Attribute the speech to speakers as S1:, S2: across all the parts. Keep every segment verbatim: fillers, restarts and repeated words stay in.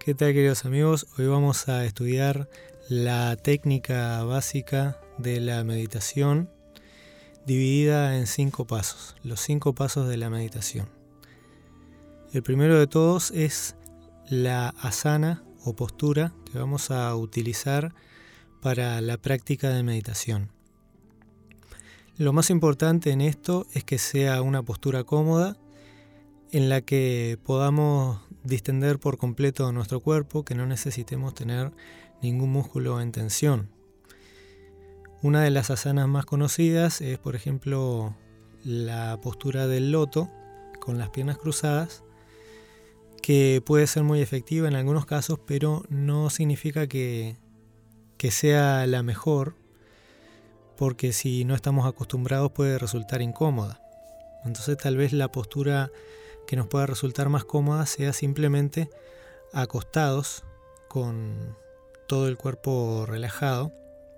S1: ¿Qué tal, queridos amigos? Hoy vamos a estudiar la técnica básica de la meditación dividida en cinco pasos, los cinco pasos de la meditación. El primero de todos es la asana o postura que vamos a utilizar para la práctica de meditación. Lo más importante en esto es que sea una postura cómoda en la que podamos distender por completo nuestro cuerpo, que no necesitemos tener ningún músculo en tensión. Una de las asanas más conocidas es, por ejemplo, la postura del loto con las piernas cruzadas, que puede ser muy efectiva en algunos casos, pero no significa que, que sea la mejor, porque si no estamos acostumbrados puede resultar incómoda. Entonces tal vez la postura que nos pueda resultar más cómoda sea simplemente acostados con todo el cuerpo relajado.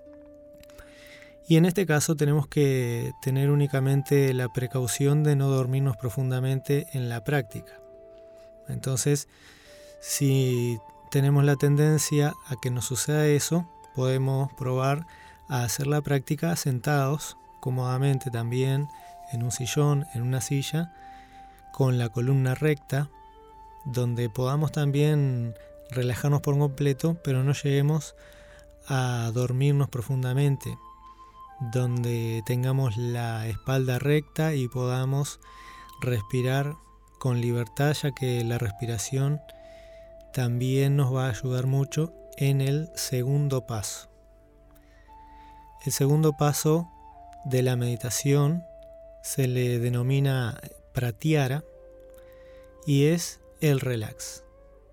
S1: Y en este caso tenemos que tener únicamente la precaución de no dormirnos profundamente en la práctica. Entonces, si tenemos la tendencia a que nos suceda eso, podemos probar a hacer la práctica sentados cómodamente también en un sillón, en una silla, con la columna recta, donde podamos también relajarnos por completo, pero no lleguemos a dormirnos profundamente, donde tengamos la espalda recta y podamos respirar con libertad, ya que la respiración también nos va a ayudar mucho en el segundo paso. El segundo paso de la meditación se le denomina pratyahara y es el relax.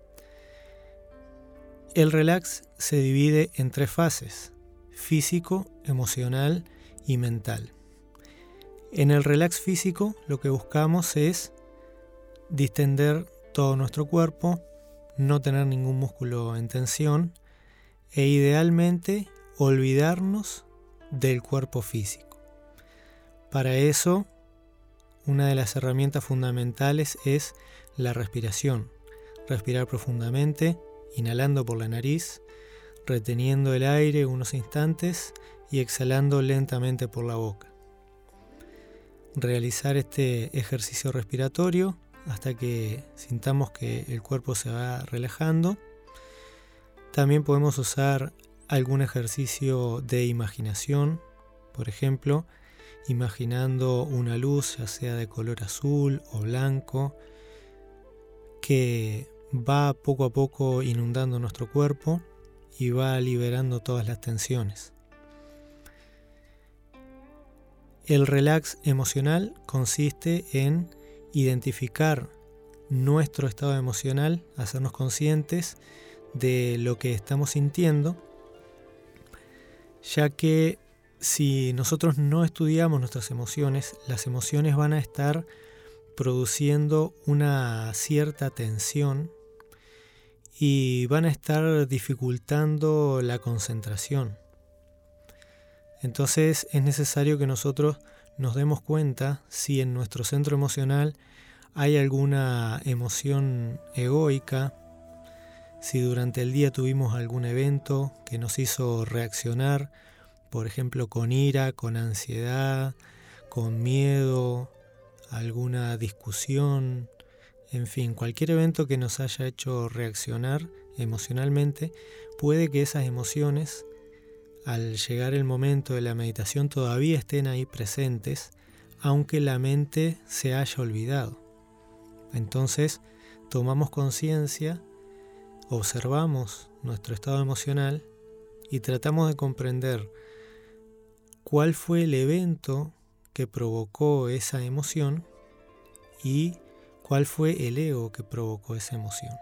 S1: El relax se divide en tres fases: físico, emocional y mental. En el relax físico lo que buscamos es distender todo nuestro cuerpo, no tener ningún músculo en tensión e idealmente olvidarnos del cuerpo físico. Para eso, una de las herramientas fundamentales es la respiración. Respirar profundamente, inhalando por la nariz, reteniendo el aire unos instantes y exhalando lentamente por la boca. Realizar este ejercicio respiratorio hasta que sintamos que el cuerpo se va relajando. También podemos usar algún ejercicio de imaginación, por ejemplo, imaginando una luz, ya sea de color azul o blanco, que va poco a poco inundando nuestro cuerpo y va liberando todas las tensiones. El relax emocional consiste en identificar nuestro estado emocional, hacernos conscientes de lo que estamos sintiendo, ya que si nosotros no estudiamos nuestras emociones, las emociones van a estar produciendo una cierta tensión y van a estar dificultando la concentración. Entonces es necesario que nosotros nos demos cuenta si en nuestro centro emocional hay alguna emoción egoica, si durante el día tuvimos algún evento que nos hizo reaccionar, por ejemplo, con ira, con ansiedad, con miedo, alguna discusión, en fin, cualquier evento que nos haya hecho reaccionar emocionalmente, puede que esas emociones, al llegar el momento de la meditación, todavía estén ahí presentes, aunque la mente se haya olvidado. Entonces, tomamos conciencia, observamos nuestro estado emocional y tratamos de comprender cuál fue el evento que provocó esa emoción y cuál fue el ego que provocó esa emoción.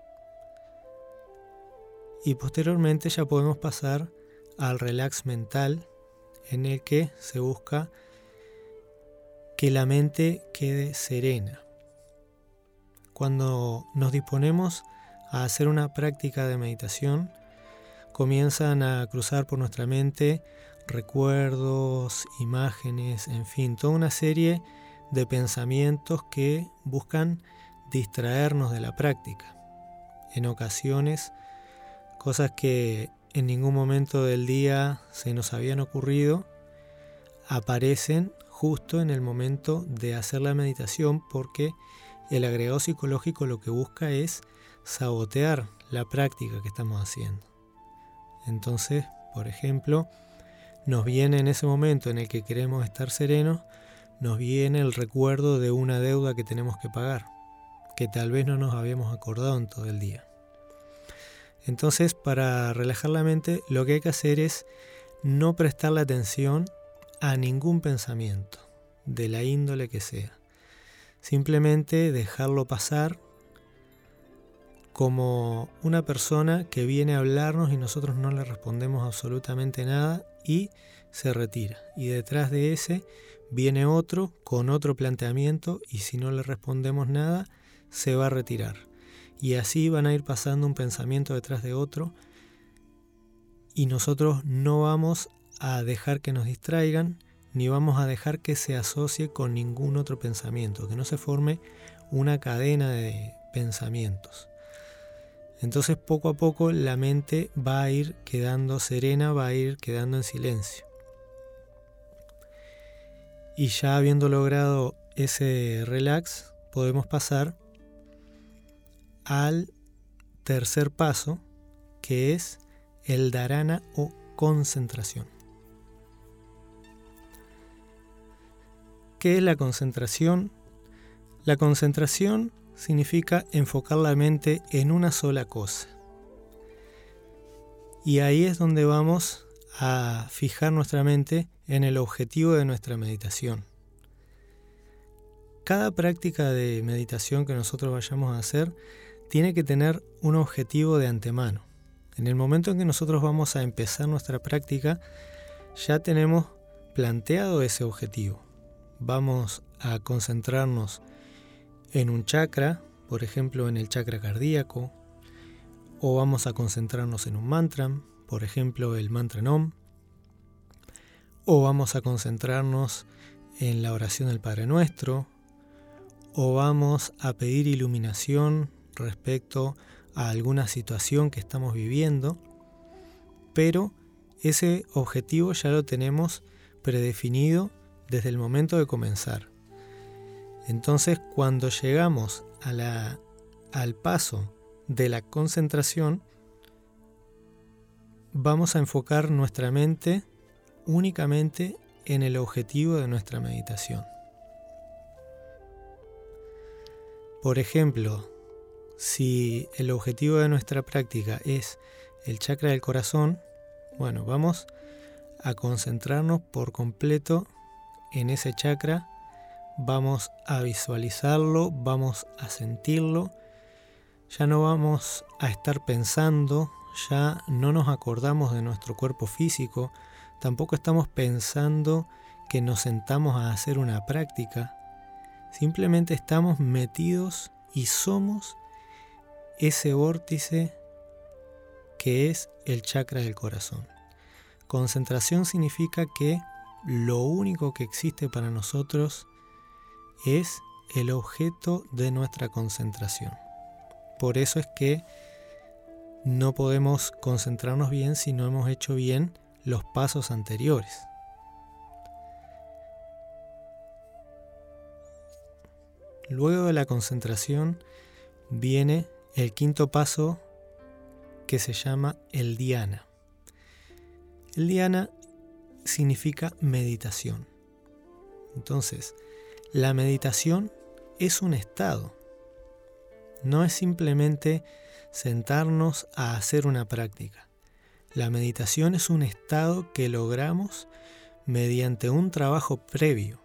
S1: Y posteriormente ya podemos pasar al relax mental, en el que se busca que la mente quede serena. Cuando nos disponemos a hacer una práctica de meditación, comienzan a cruzar por nuestra mente recuerdos, imágenes, en fin, toda una serie de pensamientos que buscan distraernos de la práctica. en ocasiones, cosas que en ningún momento del día se nos habían ocurrido, aparecen justo en el momento de hacer la meditación, porque el agregado psicológico lo que busca es sabotear la práctica que estamos haciendo. Entonces, por ejemplo, nos viene en ese momento en el que queremos estar serenos, nos viene el recuerdo de una deuda que tenemos que pagar, que tal vez no nos habíamos acordado en todo el día. Entonces, para relajar la mente, lo que hay que hacer es no prestarle atención a ningún pensamiento, de la índole que sea. Simplemente dejarlo pasar como una persona que viene a hablarnos y nosotros no le respondemos absolutamente nada y se retira. Y detrás de ese viene otro con otro planteamiento y si no le respondemos nada, se va a retirar. Y así van a ir pasando un pensamiento detrás de otro y nosotros no vamos a dejar que nos distraigan ni vamos a dejar que se asocie con ningún otro pensamiento, que no se forme una cadena de pensamientos. Entonces poco a poco la mente va a ir quedando serena, va a ir quedando en silencio. Y ya habiendo logrado ese relax, podemos pasar al tercer paso, que es el dharana o concentración. ¿Qué es la concentración? La concentración significa enfocar la mente en una sola cosa. Y ahí es donde vamos a fijar nuestra mente en el objetivo de nuestra meditación. Cada práctica de meditación que nosotros vayamos a hacer tiene que tener un objetivo de antemano. En el momento en que nosotros vamos a empezar nuestra práctica, ya tenemos planteado ese objetivo. Vamos a concentrarnos en un chakra, por ejemplo en el chakra cardíaco, o vamos a concentrarnos en un mantra, por ejemplo el mantra Om, o vamos a concentrarnos en la oración del Padre Nuestro, o vamos a pedir iluminación respecto a alguna situación que estamos viviendo, pero ese objetivo ya lo tenemos predefinido desde el momento de comenzar. Entonces, cuando llegamos a la, al paso de la concentración, vamos a enfocar nuestra mente únicamente en el objetivo de nuestra meditación. Por ejemplo, si el objetivo de nuestra práctica es el chakra del corazón, bueno, vamos a concentrarnos por completo en ese chakra, vamos a visualizarlo, vamos a sentirlo, ya no vamos a estar pensando, ya no nos acordamos de nuestro cuerpo físico, tampoco estamos pensando que nos sentamos a hacer una práctica, simplemente estamos metidos y somos ese vórtice que es el chakra del corazón. Concentración significa que lo único que existe para nosotros es el objeto de nuestra concentración. Por eso es que no podemos concentrarnos bien si no hemos hecho bien los pasos anteriores. Luego de la concentración viene el quinto paso, que se llama el dhyana. El dhyana significa meditación. Entonces, la meditación es un estado. No es simplemente sentarnos a hacer una práctica. La meditación es un estado que logramos mediante un trabajo previo,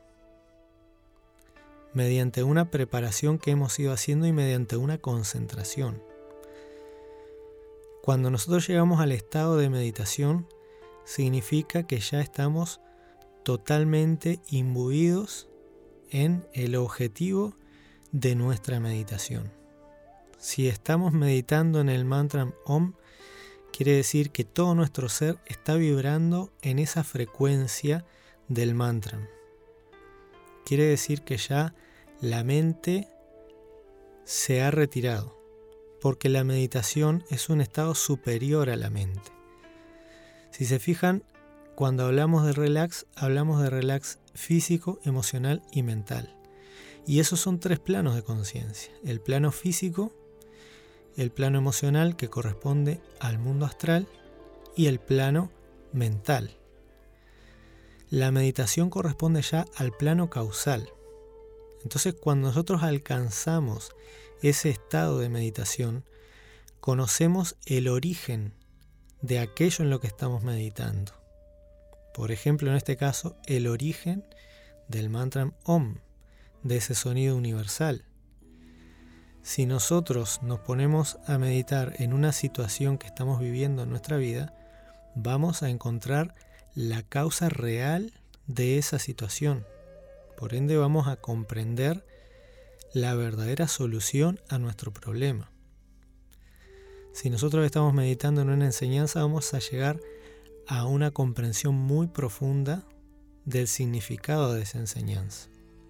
S1: mediante una preparación que hemos ido haciendo y mediante una concentración. Cuando nosotros llegamos al estado de meditación, significa que ya estamos totalmente imbuidos en el objetivo de nuestra meditación. Si estamos meditando en el mantra Om, quiere decir que todo nuestro ser está vibrando en esa frecuencia del mantra. Quiere decir que ya la mente se ha retirado porque la meditación es un estado superior a la mente. Si se fijan, cuando hablamos de relax, hablamos de relax físico, emocional y mental. Y esos son tres planos de conciencia. El plano físico, el plano emocional que corresponde al mundo astral y el plano mental. La meditación corresponde ya al plano causal. Entonces, cuando nosotros alcanzamos ese estado de meditación, conocemos el origen de aquello en lo que estamos meditando. Por ejemplo, en este caso, el origen del mantra Om, de ese sonido universal. Si nosotros nos ponemos a meditar en una situación que estamos viviendo en nuestra vida, vamos a encontrar la causa real de esa situación. Por ende, vamos a comprender la verdadera solución a nuestro problema. Si nosotros estamos meditando en una enseñanza, vamos a llegar a una comprensión muy profunda del significado de esa enseñanza.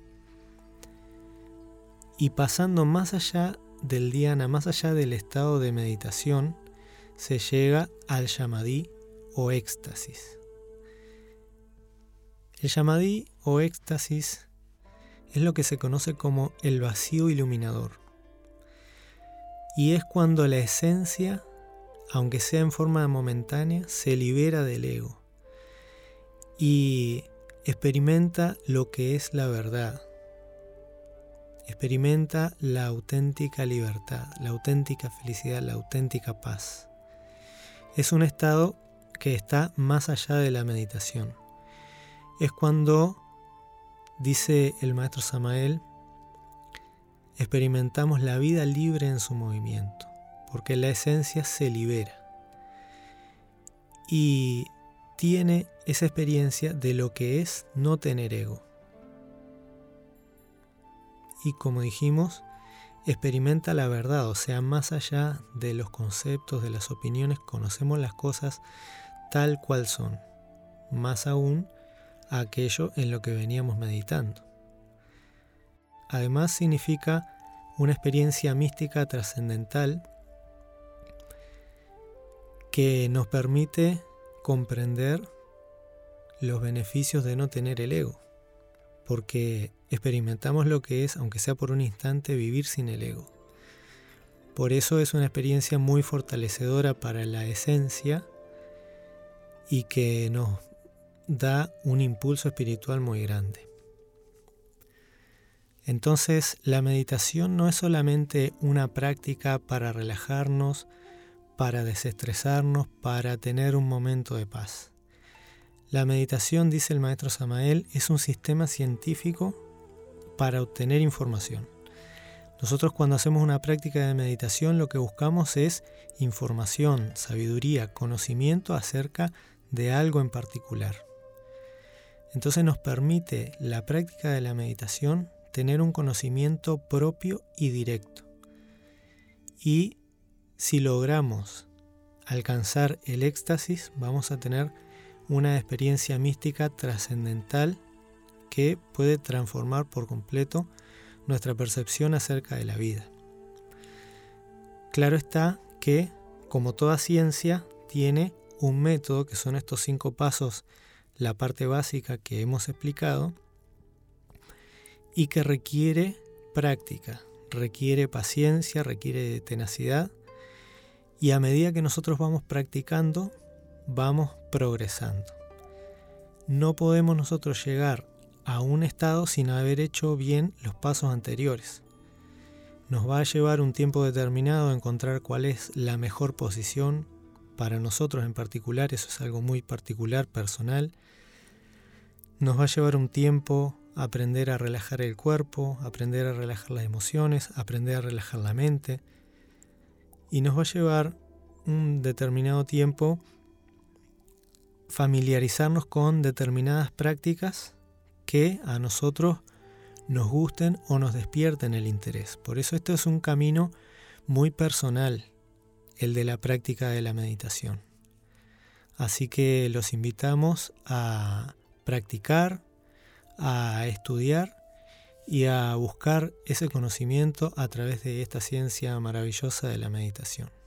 S1: Y pasando más allá del dhyana, más allá del estado de meditación, se llega al samadhi o éxtasis. El samadhi o éxtasis es lo que se conoce como el vacío iluminador. Y es cuando la esencia, aunque sea en forma momentánea, se libera del ego y experimenta lo que es la verdad. Experimenta la auténtica libertad, la auténtica felicidad, la auténtica paz. Es un estado que está más allá de la meditación. Es cuando, dice el maestro Samael, experimentamos la vida libre en su movimiento, porque la esencia se libera y tiene esa experiencia de lo que es no tener ego. Y como dijimos, experimenta la verdad, o sea, más allá de los conceptos, de las opiniones, conocemos las cosas tal cual son, más aún aquello en lo que veníamos meditando. Además significa una experiencia mística trascendental que nos permite comprender los beneficios de no tener el ego, porque experimentamos lo que es, aunque sea por un instante, vivir sin el ego. Por eso es una experiencia muy fortalecedora para la esencia y que nos da un impulso espiritual muy grande. Entonces, la meditación no es solamente una práctica para relajarnos, para desestresarnos, para tener un momento de paz. La meditación, dice el maestro Samael, es un sistema científico para obtener información. Nosotros cuando hacemos una práctica de meditación lo que buscamos es información, sabiduría, conocimiento acerca de algo en particular. Entonces nos permite la práctica de la meditación tener un conocimiento propio y directo. Y si logramos alcanzar el éxtasis, vamos a tener una experiencia mística trascendental que puede transformar por completo nuestra percepción acerca de la vida. Claro está que, como toda ciencia, tiene un método, que son estos cinco pasos, la parte básica que hemos explicado, y que requiere práctica, requiere paciencia, requiere tenacidad, y a medida que nosotros vamos practicando, vamos progresando. No podemos nosotros llegar a un estado sin haber hecho bien los pasos anteriores. Nos va a llevar un tiempo determinado a encontrar cuál es la mejor posición para nosotros en particular, eso es algo muy particular, personal. Nos va a llevar un tiempo a aprender a relajar el cuerpo, aprender a relajar las emociones, aprender a relajar la mente, y nos va a llevar un determinado tiempo familiarizarnos con determinadas prácticas que a nosotros nos gusten o nos despierten el interés. Por eso esto es un camino muy personal, el de la práctica de la meditación. Así que los invitamos a practicar, a estudiar y a buscar ese conocimiento a través de esta ciencia maravillosa de la meditación.